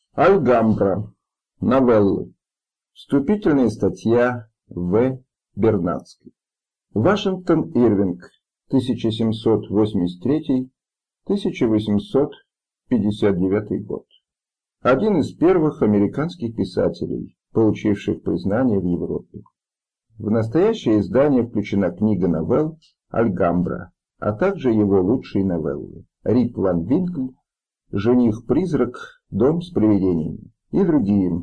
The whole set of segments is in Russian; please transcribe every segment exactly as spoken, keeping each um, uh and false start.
Альгамбра. Новеллы. Вступительная статья В. Бернацкой. Вашингтон Ирвинг, тысяча семьсот восемьдесят третий — тысяча восемьсот пятьдесят девятый год. Один из первых американских писателей, получивших признание в Европе. В настоящее издание включена книга новелл «Альгамбра», а также его лучшие новеллы «Рип ван Винкль», «Жених-призрак», «Дом с привидениями» и другие.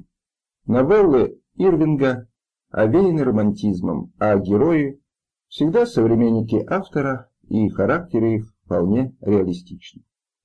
Новеллы Ирвинга овеяны романтизмом, а герои всегда современники автора, и характеры их вполне реалистичны.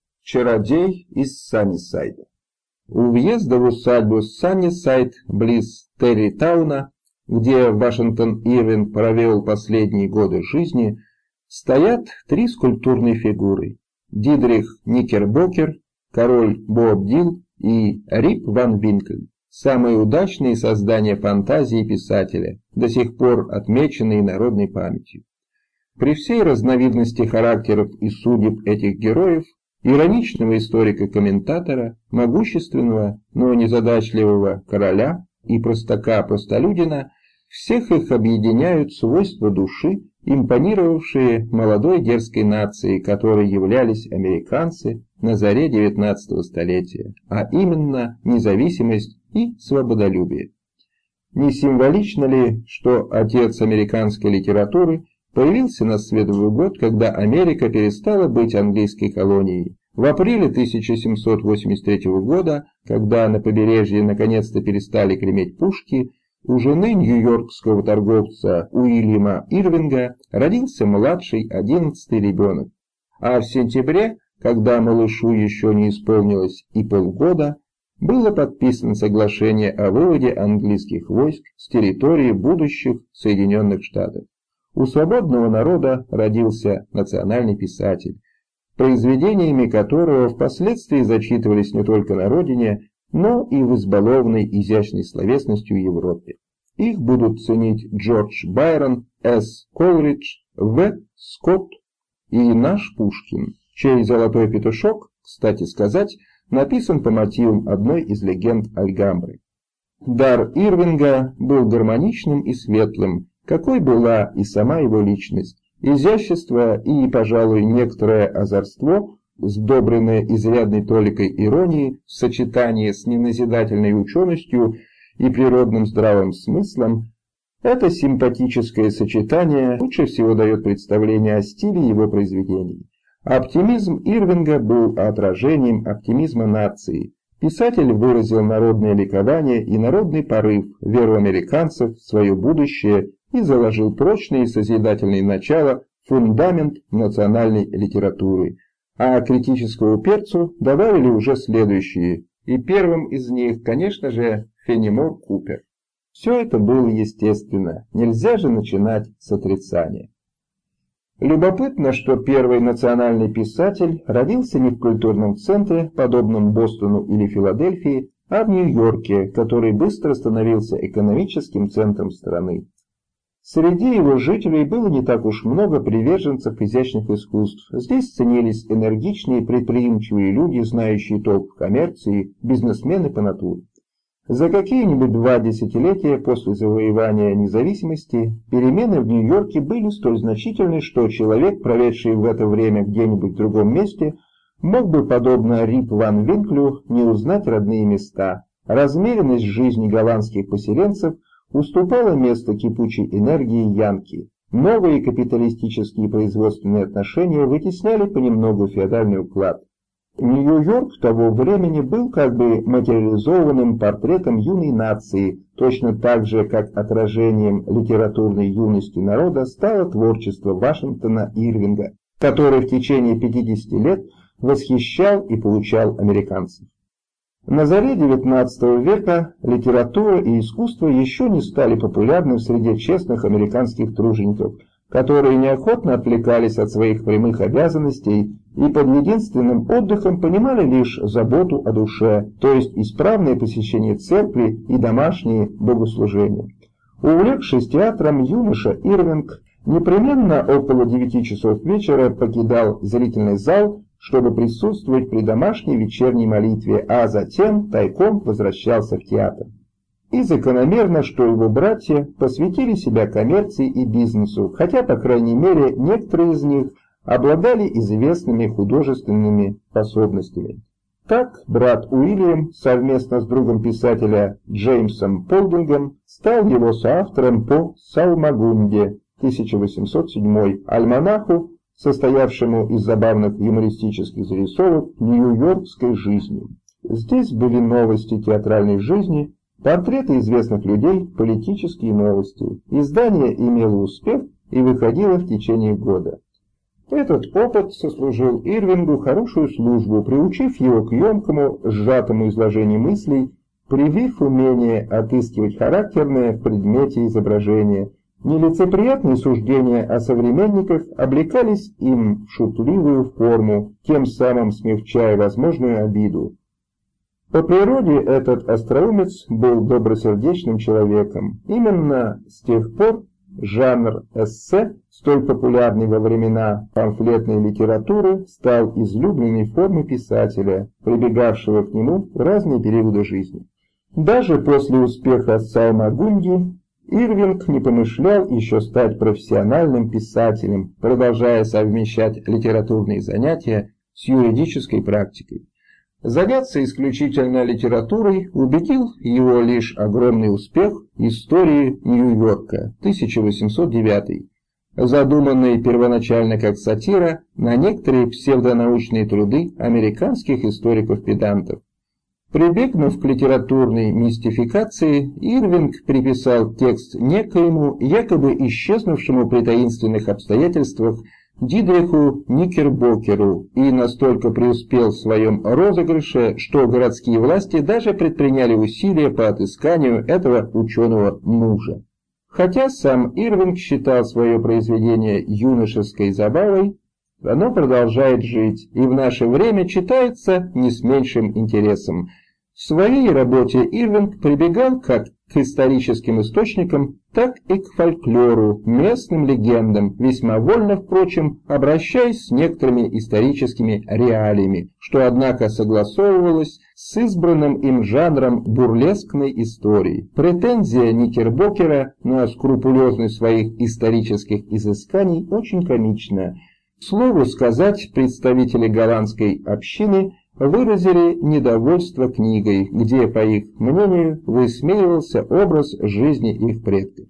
Чародей из Саннисайда. У въезда в усадьбу Саннисайд, близ Территауна, где Вашингтон Ирвинг провел последние годы жизни, стоят три скульптурные фигуры: Дидрих Никербокер, король Боабдил и Рип ван Винкль, самые удачные создания фантазии писателя, до сих пор отмеченные народной памятью. При всей разновидности характеров и судеб этих героев, ироничного историка-комментатора, могущественного, но незадачливого короля и простака-простолюдина, всех их объединяют свойства души, импонировавшие молодой дерзкой нации, которой являлись американцы на заре девятнадцатого столетия, а именно независимость и свободолюбие. Не символично ли, что отец американской литературы появился на свет в год, когда Америка перестала быть английской колонией? В апреле тысяча семьсот восемьдесят третьего года, когда на побережье наконец-то перестали греметь пушки, у жены нью-йоркского торговца Уильяма Ирвинга родился младший одиннадцатый ребенок, а в сентябре, когда малышу еще не исполнилось и полгода, было подписано соглашение о выводе английских войск с территории будущих Соединенных Штатов. У свободного народа родился национальный писатель, произведениями которого впоследствии зачитывались не только на родине, но и в избалованной изящной словесностью Европе. Их будут ценить Джордж Байрон, С. Колридж, В. Скотт и наш Пушкин, чей «Золотой петушок», кстати сказать, написан по мотивам одной из легенд Альгамбры. Дар Ирвинга был гармоничным и светлым, какой была и сама его личность. Изящество и, пожалуй, некоторое озорство, сдобренное изрядной толикой иронии в сочетании с неназидательной ученостью и природным здравым смыслом, это симпатическое сочетание лучше всего дает представление о стиле его произведений. Оптимизм Ирвинга был отражением оптимизма нации. Писатель выразил народное ликование и народный порыв, веру американцев в свое будущее и заложил прочные созидательные начала, фундамент национальной литературы. А критическому перцу добавили уже следующие, и первым из них, конечно же, Фенемор Купер. Все это было естественно, нельзя же начинать с отрицания. Любопытно, что первый национальный писатель родился не в культурном центре, подобном Бостону или Филадельфии, а в Нью-Йорке, который быстро становился экономическим центром страны. Среди его жителей было не так уж много приверженцев изящных искусств. Здесь ценились энергичные, предприимчивые люди, знающие толк в коммерции, бизнесмены по натуре. За какие-нибудь два десятилетия после завоевания независимости перемены в Нью-Йорке были столь значительны, что человек, проведший в это время где-нибудь в другом месте, мог бы, подобно Рип ван Винклю, не узнать родные места. Размеренность жизни голландских поселенцев уступала место кипучей энергии янки. Новые капиталистические производственные отношения вытесняли понемногу феодальный уклад. Нью-Йорк того времени был как бы материализованным портретом юной нации, точно так же, как отражением литературной юности народа стало творчество Вашингтона Ирвинга, который в течение пятидесяти лет восхищал и получал американцев. На заре девятнадцатого века литература и искусство еще не стали популярны в среде честных американских тружеников, которые неохотно отвлекались от своих прямых обязанностей и под единственным отдыхом понимали лишь заботу о душе, то есть исправное посещение церкви и домашние богослужения. Увлекшись театром, юноша Ирвинг непременно около девяти часов вечера покидал зрительный зал, чтобы присутствовать при домашней вечерней молитве, а затем тайком возвращался в театр. И закономерно, что его братья посвятили себя коммерции и бизнесу, хотя, по крайней мере, некоторые из них обладали известными художественными способностями. Так, брат Уильям совместно с другом писателя Джеймсом Полдингом стал его соавтором по «Салмагунде» тысяча восемьсот седьмой, альманаху, состоявшему из забавных юмористических зарисовок нью-йоркской жизни. Здесь были новости театральной жизни, портреты известных людей, политические новости. Издание имело успех и выходило в течение года. Этот опыт сослужил Ирвингу хорошую службу, приучив его к емкому, сжатому изложению мыслей, привив умение отыскивать характерное в предмете изображения. Нелицеприятные суждения о современниках облекались им в шутливую форму, тем самым смягчая возможную обиду. По природе этот остроумец был добросердечным человеком. Именно с тех пор жанр эссе, столь популярный во времена памфлетной литературы, стал излюбленной формой писателя, прибегавшего к нему в разные периоды жизни. Даже после успеха «Салмагунди» Ирвинг не помышлял еще стать профессиональным писателем, продолжая совмещать литературные занятия с юридической практикой. Заняться исключительно литературой убедил его лишь огромный успех истории Нью-Йорка тысяча восемьсот девятый, задуманный первоначально как сатира на некоторые псевдонаучные труды американских историков-педантов. Прибегнув к литературной мистификации, Ирвинг приписал текст некоему, якобы исчезнувшему при таинственных обстоятельствах, Дидриху Никербокеру, и настолько преуспел в своем розыгрыше, что городские власти даже предприняли усилия по отысканию этого ученого мужа. Хотя сам Ирвинг считал свое произведение юношеской забавой, оно продолжает жить и в наше время читается не с меньшим интересом. В своей работе Ирвинг прибегал как к историческим источникам, так и к фольклору, местным легендам, весьма вольно, впрочем, обращаясь с некоторыми историческими реалиями, что, однако, согласовывалось с избранным им жанром бурлескной истории. Претензия Никербокера на скрупулезность своих исторических изысканий очень комична. К слову сказать, представители голландской общины выразили недовольство книгой, где, по их мнению, высмеивался образ жизни их предков.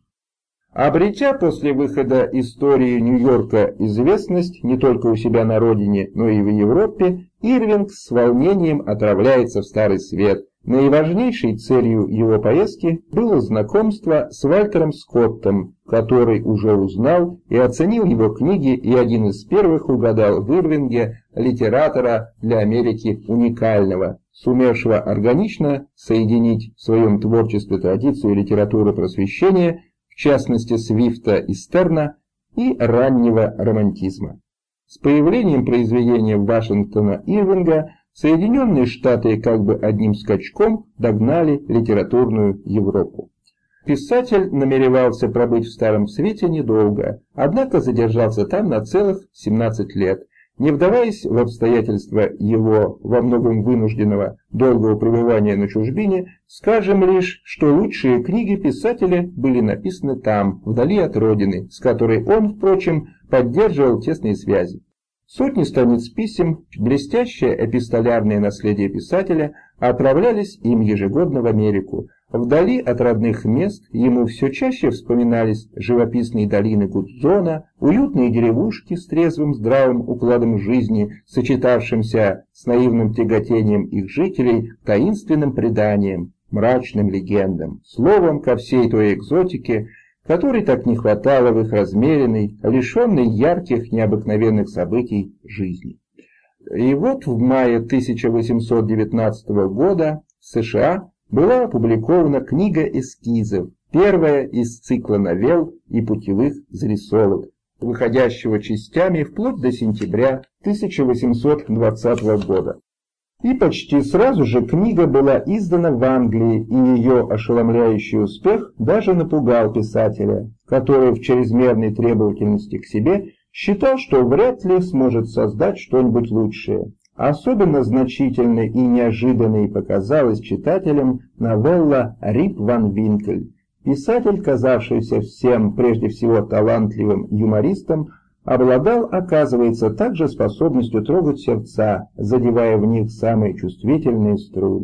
Обретя после выхода истории Нью-Йорка известность не только у себя на родине, но и в Европе, Ирвинг с волнением отправляется в Старый Свет. Наиважнейшей целью его поездки было знакомство с Вальтером Скоттом, который уже узнал и оценил его книги и один из первых угадал в Ирвинге литератора для Америки уникального, сумевшего органично соединить в своем творчестве традицию литературы просвещения, в частности Свифта и Стерна, и раннего романтизма. С появлением произведения Вашингтона Ирвинга Соединенные Штаты как бы одним скачком догнали литературную Европу. Писатель намеревался пробыть в Старом Свете недолго, однако задержался там на целых семнадцать лет. Не вдаваясь в обстоятельства его во многом вынужденного долгого пребывания на чужбине, скажем лишь, что лучшие книги писателя были написаны там, вдали от родины, с которой он, впрочем, поддерживал тесные связи. Сотни страниц писем, блестящее эпистолярное наследие писателя, отправлялись им ежегодно в Америку. Вдали от родных мест ему все чаще вспоминались живописные долины Гудзона, уютные деревушки с трезвым здравым укладом жизни, сочетавшимся с наивным тяготением их жителей к таинственным преданиям, мрачным легендам, словом, ко всей той экзотике, которой так не хватало в их размеренной, лишенной ярких необыкновенных событий жизни. И вот в мае тысяча восемьсот девятнадцатого года в США была опубликована книга эскизов, первая из цикла новелл и путевых зарисовок, выходящего частями вплоть до сентября тысяча восемьсот двадцатого года. И почти сразу же книга была издана в Англии, и ее ошеломляющий успех даже напугал писателя, который в чрезмерной требовательности к себе считал, что вряд ли сможет создать что-нибудь лучшее. Особенно значительной и неожиданной показалась читателям новелла «Рип ван Винкель». Писатель, казавшийся всем прежде всего талантливым юмористом, обладал, оказывается, также способностью трогать сердца, задевая в них самые чувствительные струны.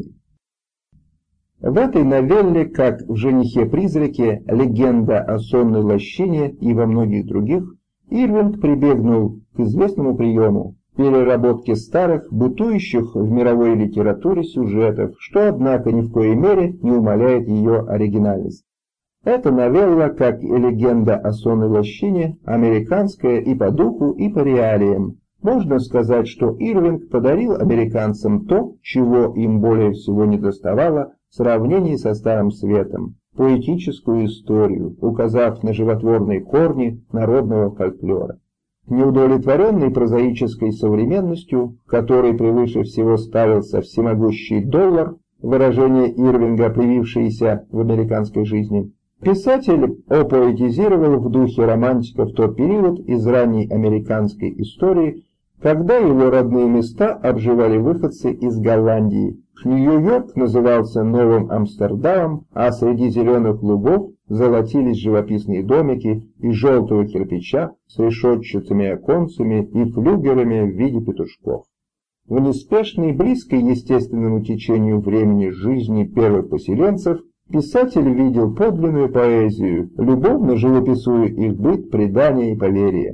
В этой новелле, как в «Женихе-призраке», «Легенда о сонной лощине» и во многих других, Ирвинг прибегнул к известному приему переработки старых, бытующих в мировой литературе сюжетов, что, однако, ни в коей мере не умаляет ее оригинальность. Эта новелла, как и «Легенда о сонной лощине», американская и по духу, и по реалиям. Можно сказать, что Ирвинг подарил американцам то, чего им более всего недоставало в сравнении со Старым Светом – поэтическую историю, указав на животворные корни народного фольклора. Неудовлетворенный прозаической современностью, которой превыше всего ставился всемогущий доллар, выражение Ирвинга, привившееся в американской жизни, писатель опоэтизировал в духе романтиков тот период из ранней американской истории, когда его родные места обживали выходцы из Голландии. Нью-Йорк назывался Новым Амстердамом, а среди зеленых лугов золотились живописные домики из желтого кирпича с решетчатыми оконцами и флюгерами в виде петушков. В неспешной, близкой естественному течению времени жизни первых поселенцев писатель видел подлинную поэзию, любовно живописуя их быт, предания и поверья.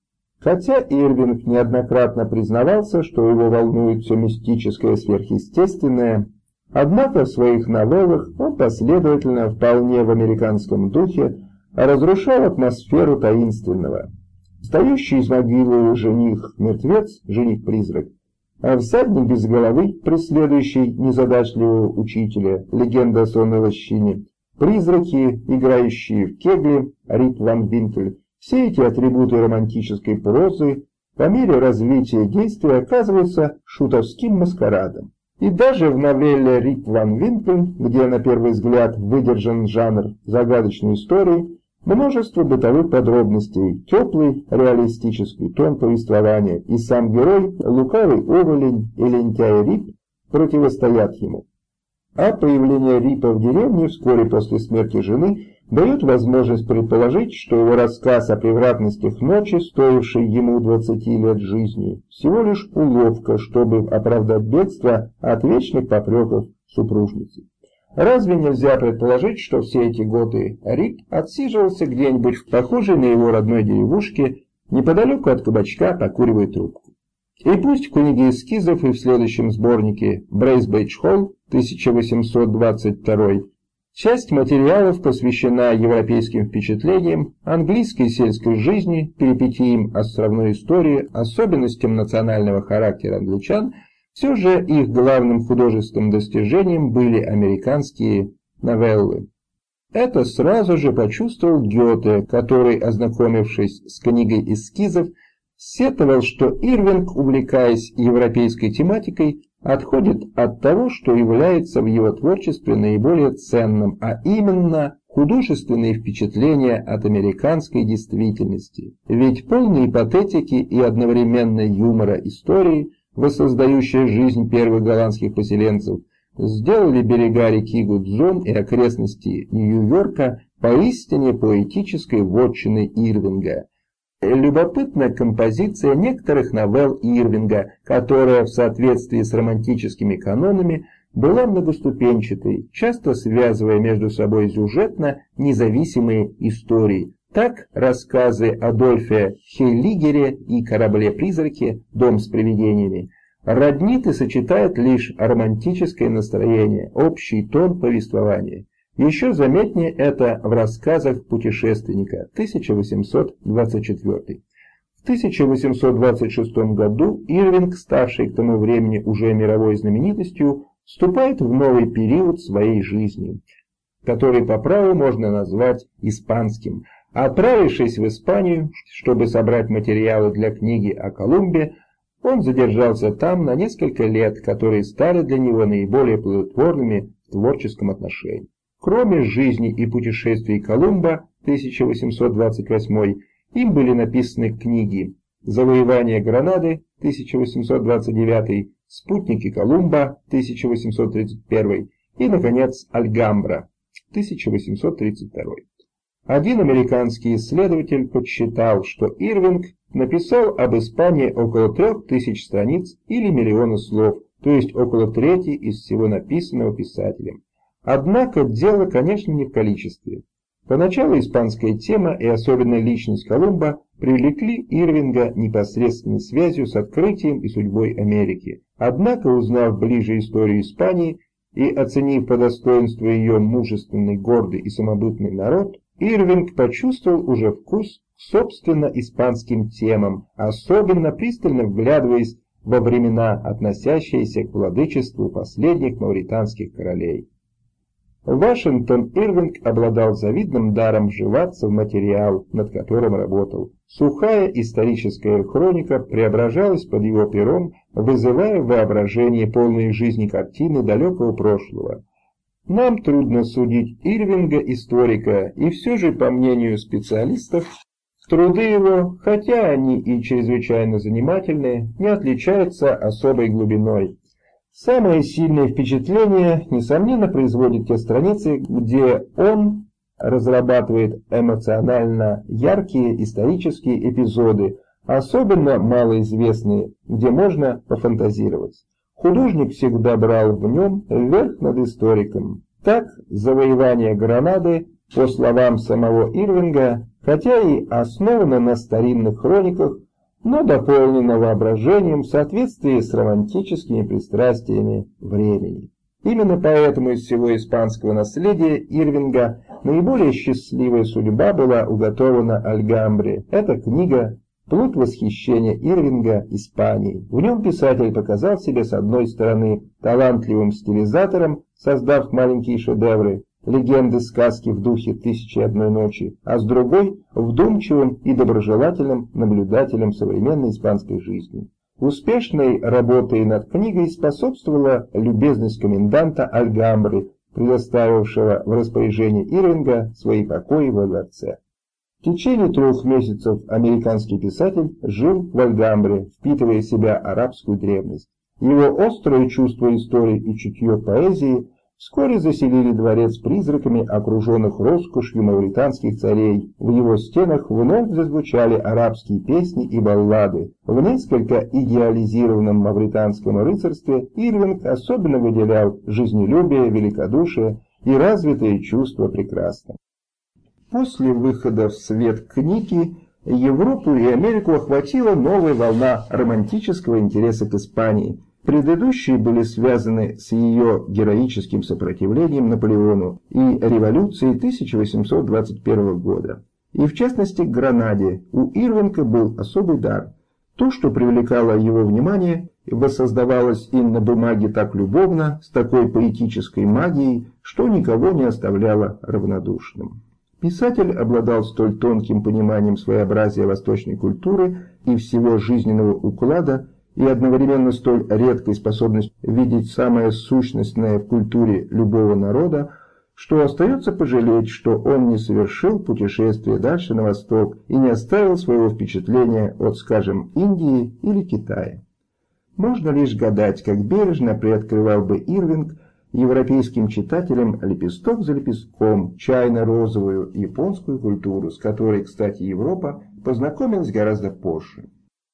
Хотя Ирвинг неоднократно признавался, что его волнует все мистическое и сверхъестественное, однако в своих новеллах он последовательно, вполне в американском духе, разрушал атмосферу таинственного. Встающий из могилы жених-мертвец, жених-призрак, а всадник без головы, преследующий незадачливого учителя, легенда о сонной лощине, призраки, играющие в кегли, Рип ван Винкель. Все эти атрибуты романтической прозы по мере развития действия оказываются шутовским маскарадом. И даже в новелле «Рип ван Винкель», где на первый взгляд выдержан жанр загадочной истории, множество бытовых подробностей, теплый реалистический тон повествования, и сам герой, лукавый уволень и лентяй Рип, противостоят ему. А появление Рипа в деревне вскоре после смерти жены дает возможность предположить, что его рассказ о превратностях ночи, стоивший ему двадцати лет жизни, всего лишь уловка, чтобы оправдать бегство от вечных попреков супружницы. Разве нельзя предположить, что все эти годы Рип отсиживался где-нибудь в похожей на его родной деревушке, неподалеку от кабачка, покуривая трубку? И пусть в книге эскизов и в следующем сборнике «Брейсбейдж-Холл» тысяча восемьсот двадцать второй часть материалов посвящена европейским впечатлениям, английской сельской жизни, перипетиям островной истории, особенностям национального характера англичан, все же их главным художественным достижением были американские новеллы. Это сразу же почувствовал Гёте, который, ознакомившись с книгой эскизов, сетовал, что Ирвинг, увлекаясь европейской тематикой, отходит от того, что является в его творчестве наиболее ценным, а именно художественные впечатления от американской действительности. Ведь полные патетики и одновременно юмора истории, воссоздающая жизнь первых голландских поселенцев, сделали берега реки Гудзон и окрестности Нью-Йорка поистине поэтической вотчиной Ирвинга. Любопытна композиция некоторых новелл Ирвинга, которая в соответствии с романтическими канонами была многоступенчатой, часто связывая между собой сюжетно независимые истории. Так, рассказы Адольфа Хейлигере и «Корабле-призраке. Дом с привидениями» роднит и сочетает лишь романтическое настроение, общий тон повествования. Еще заметнее это в рассказах путешественника, тысяча восемьсот двадцать четвёртый. В тысяча восемьсот двадцать шестом году Ирвинг, ставший к тому времени уже мировой знаменитостью, вступает в новый период своей жизни, который по праву можно назвать испанским. Отправившись в Испанию, чтобы собрать материалы для книги о Колумбе, он задержался там на несколько лет, которые стали для него наиболее плодотворными в творческом отношении. Кроме жизни и путешествий Колумба, тысяча восемьсот двадцать восьмой, Им были написаны книги «Завоевание Гранады» тысяча восемьсот двадцать девятый, «Спутники Колумба» тысяча восемьсот тридцать первый и, наконец, «Альгамбра» тысяча восемьсот тридцать второй. Один американский исследователь подсчитал, что Ирвинг написал об Испании около трех тысяч страниц или миллиона слов, то есть около трети из всего написанного писателем. Однако дело, конечно, не в количестве. Поначалу испанская тема и особенно личность Колумба привлекли Ирвинга непосредственной связью с открытием и судьбой Америки. Однако, узнав ближе историю Испании и оценив по достоинству ее мужественный, гордый и самобытный народ, Ирвинг почувствовал уже вкус к собственно испанским темам, особенно пристально вглядываясь во времена, относящиеся к владычеству последних мавританских королей. Вашингтон Ирвинг обладал завидным даром вживаться в материал, над которым работал. Сухая историческая хроника преображалась под его пером, вызывая в воображении полные жизни картины далекого прошлого. Нам трудно судить Ирвинга, историка, и все же, по мнению специалистов, труды его, хотя они и чрезвычайно занимательные, не отличаются особой глубиной. Самое сильное впечатление, несомненно, производят те страницы, где он разрабатывает эмоционально яркие исторические эпизоды, особенно малоизвестные, где можно пофантазировать. Художник всегда брал в нем верх над историком. Так, «Завоевание Гранады», по словам самого Ирвинга, хотя и основано на старинных хрониках, но дополнено воображением в соответствии с романтическими пристрастиями времени. Именно поэтому из всего испанского наследия Ирвинга наиболее счастливая судьба была уготована Альгамбре. Эта книга – плод восхищения Ирвинга Испанией. В нем писатель показал себя с одной стороны талантливым стилизатором, создав маленькие шедевры, легенды, сказки в духе «Тысячи и одной ночи», а с другой – вдумчивым и доброжелательным наблюдателем современной испанской жизни. Успешной работой над книгой способствовала любезность коменданта Альгамбры, предоставившего в распоряжение Ирвинга свои покои во дворце. В течение трех месяцев американский писатель жил в Альгамбре, впитывая в себя арабскую древность. Его острое чувство истории и чутье поэзии вскоре заселили дворец призраками окруженных роскошью мавританских царей. В его стенах вновь зазвучали арабские песни и баллады. В несколько идеализированном мавританском рыцарстве Ирвинг особенно выделял жизнелюбие, великодушие и развитое чувство прекрасного. После выхода в свет книги Европу и Америку охватила новая волна романтического интереса к Испании. Предыдущие были связаны с ее героическим сопротивлением Наполеону и революцией тысяча восемьсот двадцать первого года. И в частности к Гранаде у Ирвинга был особый дар. То, что привлекало его внимание, воссоздавалось и на бумаге так любовно, с такой поэтической магией, что никого не оставляло равнодушным. Писатель обладал столь тонким пониманием своеобразия восточной культуры и всего жизненного уклада, и одновременно столь редкой способностью видеть самое сущностное в культуре любого народа, что остается пожалеть, что он не совершил путешествие дальше на восток и не оставил своего впечатления от, скажем, Индии или Китая. Можно лишь гадать, как бережно приоткрывал бы Ирвинг европейским читателям лепесток за лепестком чайно-розовую японскую культуру, с которой, кстати, Европа познакомилась гораздо позже.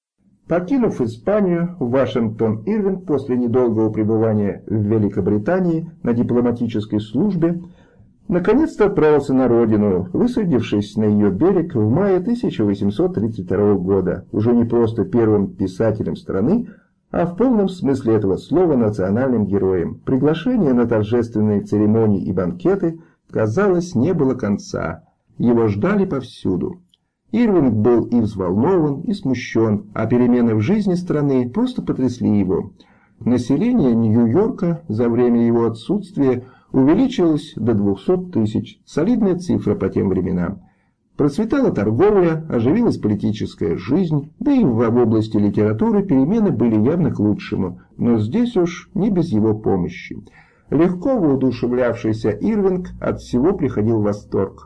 Покинув Испанию, Вашингтон Ирвинг после недолгого пребывания в Великобритании на дипломатической службе наконец-то отправился на родину, высадившись на ее берег в мае тысяча восемьсот тридцать второго года, уже не просто первым писателем страны, а в полном смысле этого слова национальным героем. Приглашения на торжественные церемонии и банкеты, казалось, не было конца. Его ждали повсюду. Ирвинг был и взволнован, и смущен, а перемены в жизни страны просто потрясли его. Население Нью-Йорка за время его отсутствия увеличилось до двухсот тысяч, солидная цифра по тем временам. Процветала торговля, оживилась политическая жизнь, да и в области литературы перемены были явно к лучшему, но здесь уж не без его помощи. Легко воодушевлявшийся Ирвинг от всего приходил в восторг.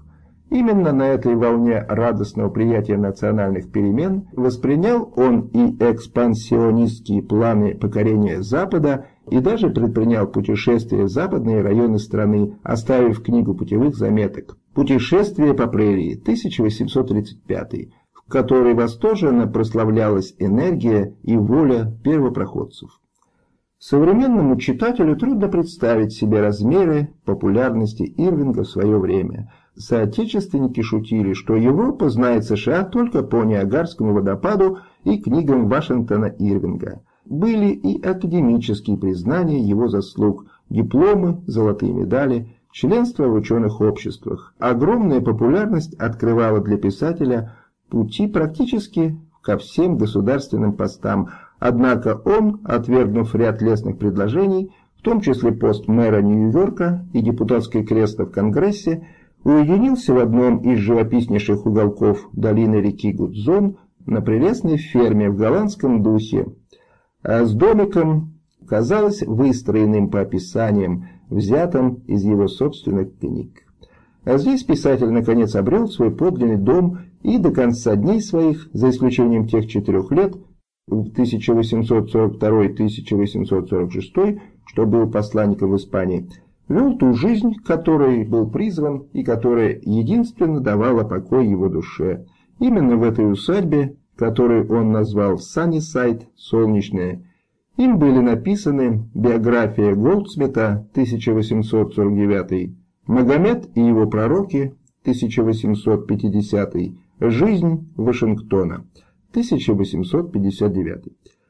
Именно на этой волне радостного приятия национальных перемен воспринял он и экспансионистские планы покорения Запада и даже предпринял путешествие в западные районы страны, оставив книгу путевых заметок «Путешествие по прерии» тысяча восемьсот тридцать пятый, в которой восторженно прославлялась энергия и воля первопроходцев. Современному читателю трудно представить себе размеры популярности Ирвинга в свое время. Соотечественники шутили, что Европа знает США только по Ниагарскому водопаду и книгам Вашингтона Ирвинга. Были и академические признания его заслуг, дипломы, золотые медали, членство в ученых обществах. Огромная популярность открывала для писателя пути практически ко всем государственным постам, однако он, отвергнув ряд лестных предложений, в том числе пост мэра Нью-Йорка и депутатское кресло в Конгрессе, уединился в одном из живописнейших уголков долины реки Гудзон на прелестной ферме в голландском духе, а с домиком, казалось, выстроенным по описаниям, взятым из его собственных книг. А здесь писатель наконец обрел свой подлинный дом и до конца дней своих, за исключением тех четырех лет, в тысяча восемьсот сорок второй — тысяча восемьсот сорок шестой, что был посланником в Испании, вел ту жизнь, к которой был призван и которая единственно давала покой его душе. Именно в этой усадьбе, которую он назвал «Саннисайд» — «Солнечная», им были написаны биография Голдсмита тысяча восемьсот сорок девятый, Магомед и его пророки тысяча восемьсот пятидесятый, Жизнь Вашингтона тысяча восемьсот пятьдесят девятый.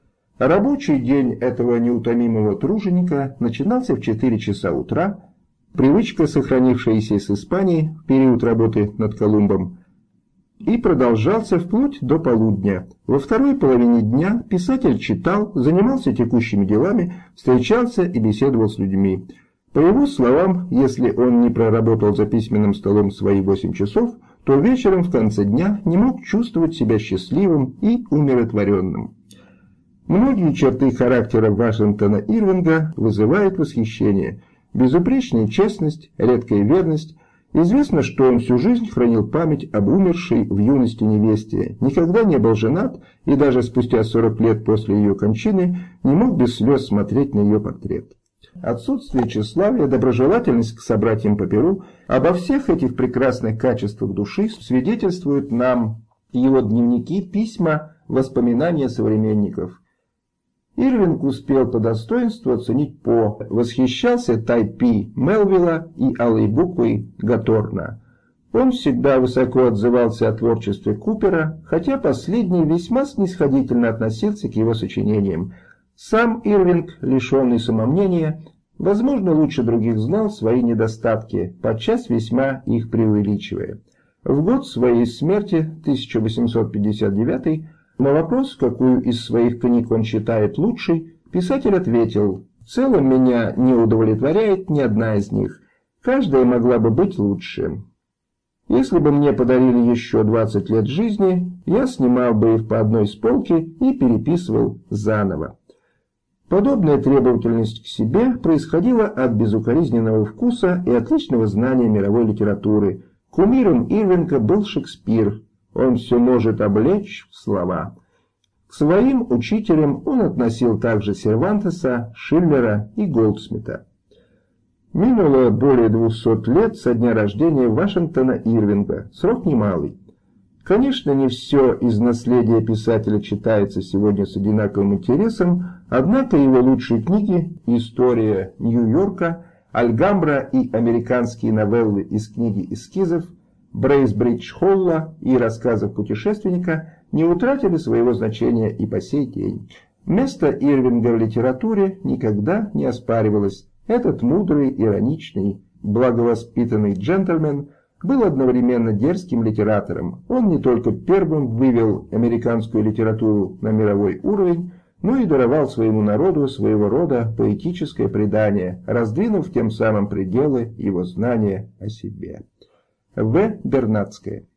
Рабочий день этого неутомимого труженика начинался в четыре часа утра, привычка, сохранившаяся с Испании в период работы над Колумбом, и продолжался вплоть до полудня. Во второй половине дня писатель читал, занимался текущими делами, встречался и беседовал с людьми. По его словам, если он не проработал за письменным столом свои восемь часов, то вечером в конце дня не мог чувствовать себя счастливым и умиротворенным. Многие черты характера Вашингтона Ирвинга вызывают восхищение. Безупречная честность, редкая верность. Известно, что он всю жизнь хранил память об умершей в юности невесте, никогда не был женат и даже спустя сорок лет после ее кончины не мог без слез смотреть на ее портрет. Отсутствие тщеславия, доброжелательность к собратьям по перу, обо всех этих прекрасных качествах души свидетельствуют нам его дневники, письма, воспоминания современников. Ирвинг успел по достоинству оценить По, восхищался Тайпи Мелвилла и алой буквой Гаторна. Он всегда высоко отзывался о творчестве Купера, хотя последний весьма снисходительно относился к его сочинениям. Сам Ирвинг, лишенный самомнения, возможно, лучше других знал свои недостатки, подчас весьма их преувеличивая. В год своей смерти, тысяча восемьсот пятьдесят девятый, на вопрос, какую из своих книг он считает лучшей, писатель ответил: «В целом меня не удовлетворяет ни одна из них. Каждая могла бы быть лучше. Если бы мне подарили еще двадцать лет жизни, я снимал бы их по одной с полки и переписывал заново». Подобная требовательность к себе происходила от безукоризненного вкуса и отличного знания мировой литературы. Кумиром Ирвинга был Шекспир. Он все может облечь в слова. К своим учителям он относил также Сервантеса, Шиллера и Голдсмита. Минуло более двухсот лет со дня рождения Вашингтона Ирвинга, срок немалый. Конечно, не все из наследия писателя читается сегодня с одинаковым интересом, однако его лучшие книги «История Нью-Йорка», «Альгамбра» и американские новеллы из книги эскизов Брейсбридж-Холла и рассказов путешественника не утратили своего значения и по сей день. Место Ирвинга в литературе никогда не оспаривалось. Этот мудрый, ироничный, благовоспитанный джентльмен был одновременно дерзким литератором. Он не только первым вывел американскую литературу на мировой уровень, но и даровал своему народу своего рода поэтическое предание, раздвинув тем самым пределы его знания о себе. В. Бернацкая.